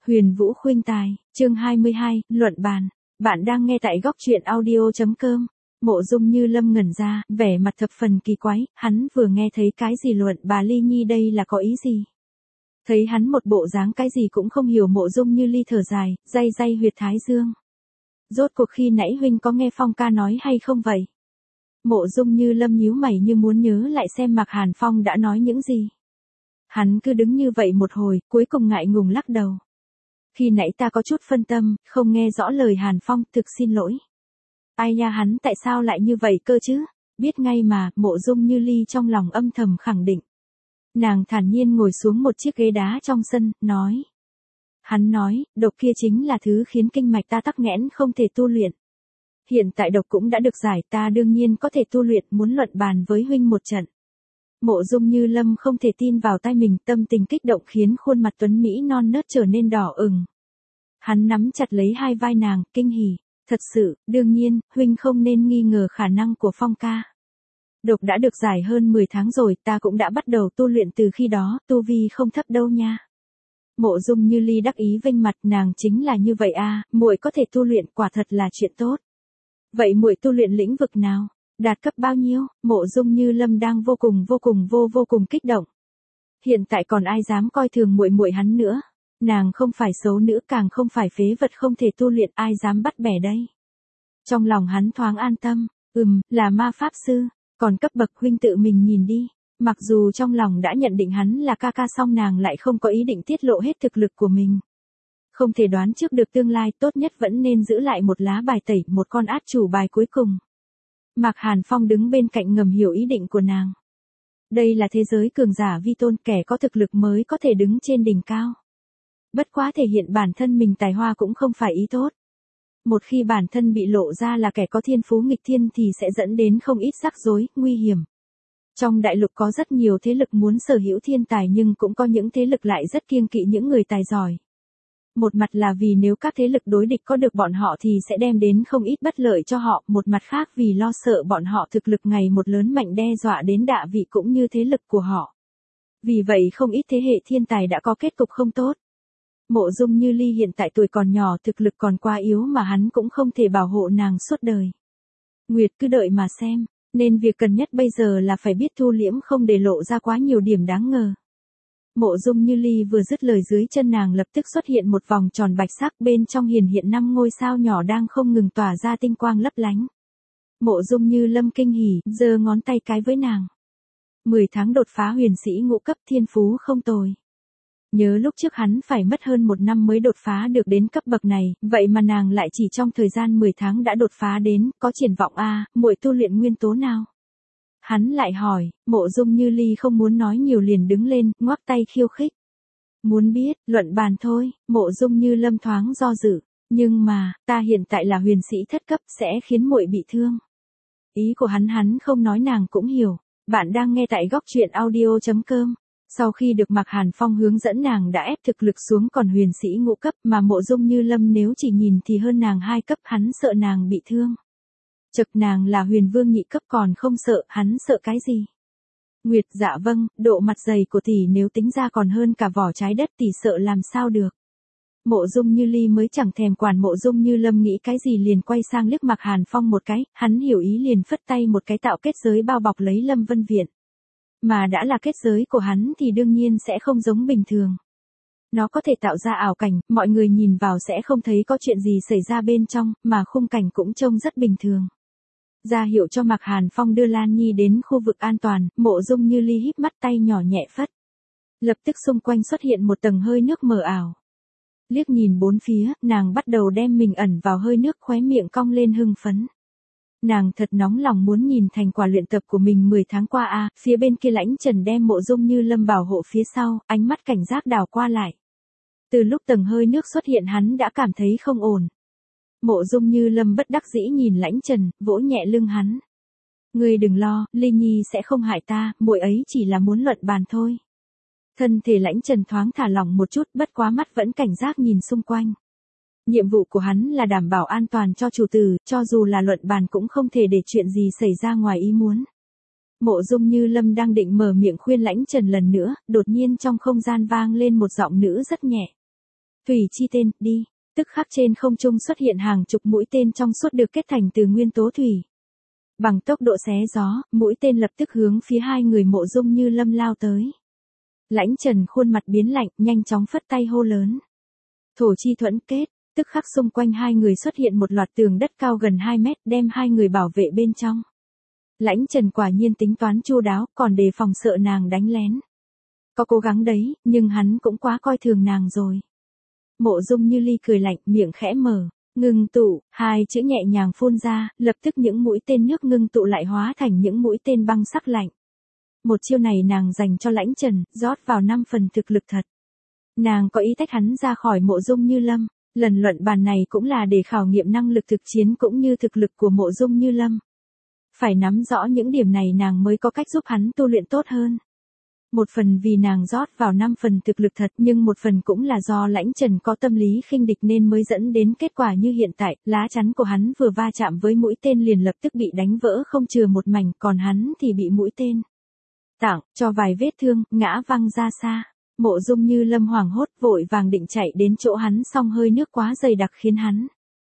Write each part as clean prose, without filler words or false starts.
Huyền Vũ khuynh tài, chương 22, luận bàn. Bạn đang nghe tại góc truyện audio.com. Mộ Dung Như Lâm ngẩn ra, vẻ mặt thập phần kỳ quái, hắn vừa nghe thấy cái gì luận bà Ly Nhi đây là có ý gì? Thấy hắn một bộ dáng cái gì cũng không hiểu, Mộ Dung Như Ly thở dài, day day huyệt thái dương. Rốt cuộc khi nãy huynh có nghe Phong ca nói hay không vậy? Mộ Dung Như Lâm nhíu mày như muốn nhớ lại xem Mạc Hàn Phong đã nói những gì. Hắn cứ đứng như vậy một hồi, cuối cùng ngại ngùng lắc đầu. Khi nãy ta có chút phân tâm, không nghe rõ lời Hàn Phong, thực xin lỗi. Ai nha, hắn tại sao lại như vậy cơ chứ? Biết ngay mà, Mộ Dung Như Ly trong lòng âm thầm khẳng định. Nàng thản nhiên ngồi xuống một chiếc ghế đá trong sân, nói. Hắn nói, độc kia chính là thứ khiến kinh mạch ta tắc nghẽn không thể tu luyện. Hiện tại độc cũng đã được giải, ta đương nhiên có thể tu luyện, muốn luận bàn với huynh một trận. Mộ Dung Như Lâm không thể tin vào tai mình, tâm tình kích động khiến khuôn mặt tuấn Mỹ non nớt trở nên đỏ ửng. Hắn nắm chặt lấy hai vai nàng, kinh hỉ. Thật sự, đương nhiên, huynh không nên nghi ngờ khả năng của Phong ca. Độc đã được giải hơn 10 tháng rồi, ta cũng đã bắt đầu tu luyện từ khi đó, tu vi không thấp đâu nha. Mộ Dung Như Ly đắc ý vênh mặt, nàng chính là như vậy à, muội có thể tu luyện, quả thật là chuyện tốt. Vậy muội tu luyện lĩnh vực nào? Đạt cấp bao nhiêu? Mộ Dung Như Lâm đang vô cùng kích động. Hiện tại còn ai dám coi thường muội muội hắn nữa? Nàng không phải xấu nữ, càng không phải phế vật không thể tu luyện, ai dám bắt bẻ đây? Trong lòng hắn thoáng an tâm, là ma pháp sư, còn cấp bậc huynh tự mình nhìn đi. Mặc dù trong lòng đã nhận định hắn là ca ca, song nàng lại không có ý định tiết lộ hết thực lực của mình. Không thể đoán trước được tương lai, tốt nhất vẫn nên giữ lại một lá bài tẩy, một con át chủ bài cuối cùng. Mạc Hàn Phong đứng bên cạnh ngầm hiểu ý định của nàng. Đây là thế giới cường giả vi tôn, kẻ có thực lực mới có thể đứng trên đỉnh cao. Bất quá thể hiện bản thân mình tài hoa cũng không phải ý tốt. Một khi bản thân bị lộ ra là kẻ có thiên phú nghịch thiên thì sẽ dẫn đến không ít rắc rối, nguy hiểm. Trong đại lục có rất nhiều thế lực muốn sở hữu thiên tài, nhưng cũng có những thế lực lại rất kiêng kỵ những người tài giỏi. Một mặt là vì nếu các thế lực đối địch có được bọn họ thì sẽ đem đến không ít bất lợi cho họ, một mặt khác vì lo sợ bọn họ thực lực ngày một lớn mạnh đe dọa đến đạ vị cũng như thế lực của họ. Vì vậy không ít thế hệ thiên tài đã có kết cục không tốt. Mộ Dung Như Ly hiện tại tuổi còn nhỏ, thực lực còn quá yếu mà hắn cũng không thể bảo hộ nàng suốt đời. Nguyệt cứ đợi mà xem, nên việc cần nhất bây giờ là phải biết thu liễm, không để lộ ra quá nhiều điểm đáng ngờ. Mộ Dung Như Ly vừa dứt lời, dưới chân nàng lập tức xuất hiện một vòng tròn bạch sắc, bên trong hiển hiện 5 ngôi sao nhỏ đang không ngừng tỏa ra tinh quang lấp lánh. Mộ Dung Như Lâm kinh hỉ, giơ ngón tay cái với nàng. 10 tháng đột phá huyền sĩ ngũ cấp, thiên phú không tồi. Nhớ lúc trước hắn phải mất hơn 1 năm mới đột phá được đến cấp bậc này, vậy mà nàng lại chỉ trong thời gian 10 tháng đã đột phá đến, có triển vọng a, muội tu luyện nguyên tố nào? Hắn lại hỏi, Mộ Dung Như Ly không muốn nói nhiều liền đứng lên, ngoắc tay khiêu khích. Muốn biết, luận bàn thôi. Mộ Dung Như Lâm thoáng do dự, nhưng mà, ta hiện tại là huyền sĩ thất cấp, sẽ khiến muội bị thương. Ý của hắn không nói nàng cũng hiểu. Bạn đang nghe tại góc truyện audio.com. Sau khi được Mạc Hàn Phong hướng dẫn, nàng đã ép thực lực xuống còn huyền sĩ ngũ cấp, mà Mộ Dung Như Lâm nếu chỉ nhìn thì hơn nàng 2 cấp, hắn sợ nàng bị thương. Chật, nàng là huyền vương nhị cấp còn không sợ, hắn sợ cái gì? Nguyệt, dạ vâng, độ mặt dày của tỷ nếu tính ra còn hơn cả vỏ trái đất, tỷ sợ làm sao được. Mộ Dung Như Ly mới chẳng thèm quản Mộ Dung Như Lâm nghĩ cái gì, liền quay sang liếc Mạc Hàn Phong một cái, hắn hiểu ý liền phất tay một cái tạo kết giới bao bọc lấy Lâm Vân Viện. Mà đã là kết giới của hắn thì đương nhiên sẽ không giống bình thường. Nó có thể tạo ra ảo cảnh, mọi người nhìn vào sẽ không thấy có chuyện gì xảy ra bên trong, mà khung cảnh cũng trông rất bình thường. Ra hiệu cho Mạc Hàn Phong đưa Lan Nhi đến khu vực an toàn, Mộ Dung Như Ly híp mắt, tay nhỏ nhẹ phất. Lập tức xung quanh xuất hiện một tầng hơi nước mờ ảo. Liếc nhìn bốn phía, nàng bắt đầu đem mình ẩn vào hơi nước, khóe miệng cong lên hưng phấn. Nàng thật nóng lòng muốn nhìn thành quả luyện tập của mình 10 tháng qua a. Phía bên kia Lãnh Trần đem Mộ Dung Như Lâm bảo hộ phía sau, ánh mắt cảnh giác đảo qua lại. Từ lúc tầng hơi nước xuất hiện hắn đã cảm thấy không ổn. Mộ Dung Như Lâm bất đắc dĩ nhìn Lãnh Trần, vỗ nhẹ lưng hắn. Ngươi đừng lo, Ly Nhi sẽ không hại ta, muội ấy chỉ là muốn luận bàn thôi. Thân thể Lãnh Trần thoáng thả lỏng một chút, bất quá mắt vẫn cảnh giác nhìn xung quanh. Nhiệm vụ của hắn là đảm bảo an toàn cho chủ tử, cho dù là luận bàn cũng không thể để chuyện gì xảy ra ngoài ý muốn. Mộ Dung Như Lâm đang định mở miệng khuyên Lãnh Trần lần nữa, đột nhiên trong không gian vang lên một giọng nữ rất nhẹ. Tùy chi tên, đi. Tức khắc trên không trung xuất hiện hàng chục mũi tên trong suốt được kết thành từ nguyên tố thủy. Bằng tốc độ xé gió, mũi tên lập tức hướng phía hai người Mộ Dung Như Lâm lao tới. Lãnh Trần khuôn mặt biến lạnh, nhanh chóng phất tay hô lớn. Thổ chi thuẫn kết, tức khắc xung quanh hai người xuất hiện một loạt tường đất cao gần 2 mét đem hai người bảo vệ bên trong. Lãnh Trần quả nhiên tính toán chu đáo, còn đề phòng sợ nàng đánh lén. Có cố gắng đấy, nhưng hắn cũng quá coi thường nàng rồi. Mộ Dung Như Ly cười lạnh, miệng khẽ mở, ngưng tụ, hai chữ nhẹ nhàng phun ra, lập tức những mũi tên nước ngưng tụ lại hóa thành những mũi tên băng sắc lạnh. Một chiêu này nàng dành cho Lãnh Trần, rót vào 5 phần thực lực thật. Nàng có ý tách hắn ra khỏi Mộ Dung Như Lâm, lần luận bàn này cũng là để khảo nghiệm năng lực thực chiến cũng như thực lực của Mộ Dung Như Lâm. Phải nắm rõ những điểm này nàng mới có cách giúp hắn tu luyện tốt hơn. Một phần vì nàng rót vào 5 phần thực lực thật, nhưng một phần cũng là do Lãnh Trần có tâm lý khinh địch nên mới dẫn đến kết quả như hiện tại, lá chắn của hắn vừa va chạm với mũi tên liền lập tức bị đánh vỡ không chừa một mảnh, còn hắn thì bị mũi tên tặng cho vài vết thương, ngã văng ra xa. Mộ Dung Như Lâm hoảng hốt vội vàng định chạy đến chỗ hắn, song hơi nước quá dày đặc khiến hắn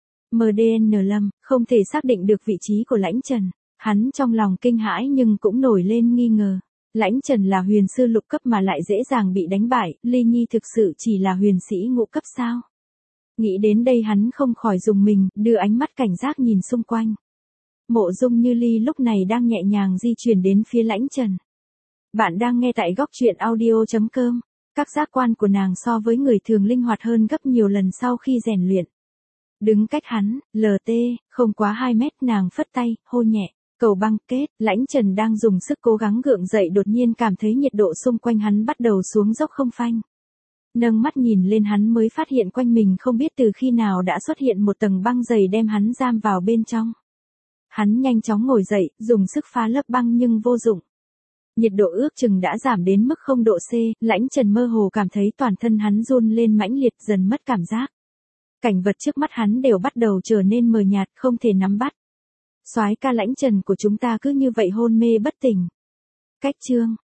MDN Lâm không thể xác định được vị trí của Lãnh Trần. Hắn trong lòng kinh hãi nhưng cũng nổi lên nghi ngờ. Lãnh Trần là huyền sư lục cấp mà lại dễ dàng bị đánh bại, Ly Nhi thực sự chỉ là huyền sĩ ngũ cấp sao? Nghĩ đến đây hắn không khỏi rùng mình, đưa ánh mắt cảnh giác nhìn xung quanh. Mộ Dung Như Ly lúc này đang nhẹ nhàng di chuyển đến phía Lãnh Trần. Bạn đang nghe tại góc truyện audio.com. Các giác quan của nàng so với người thường linh hoạt hơn gấp nhiều lần sau khi rèn luyện. Đứng cách hắn, LT, không quá 2 mét, nàng phất tay, hô nhẹ. Cầu băng kết, Lãnh Trần đang dùng sức cố gắng gượng dậy đột nhiên cảm thấy nhiệt độ xung quanh hắn bắt đầu xuống dốc không phanh. Nâng mắt nhìn lên hắn mới phát hiện quanh mình không biết từ khi nào đã xuất hiện một tầng băng dày đem hắn giam vào bên trong. Hắn nhanh chóng ngồi dậy, dùng sức phá lớp băng nhưng vô dụng. Nhiệt độ ước chừng đã giảm đến mức 0 độ C, Lãnh Trần mơ hồ cảm thấy toàn thân hắn run lên mãnh liệt, dần mất cảm giác. Cảnh vật trước mắt hắn đều bắt đầu trở nên mờ nhạt, không thể nắm bắt. Soái ca Lãnh Trần của chúng ta cứ như vậy hôn mê bất tỉnh. Cách chương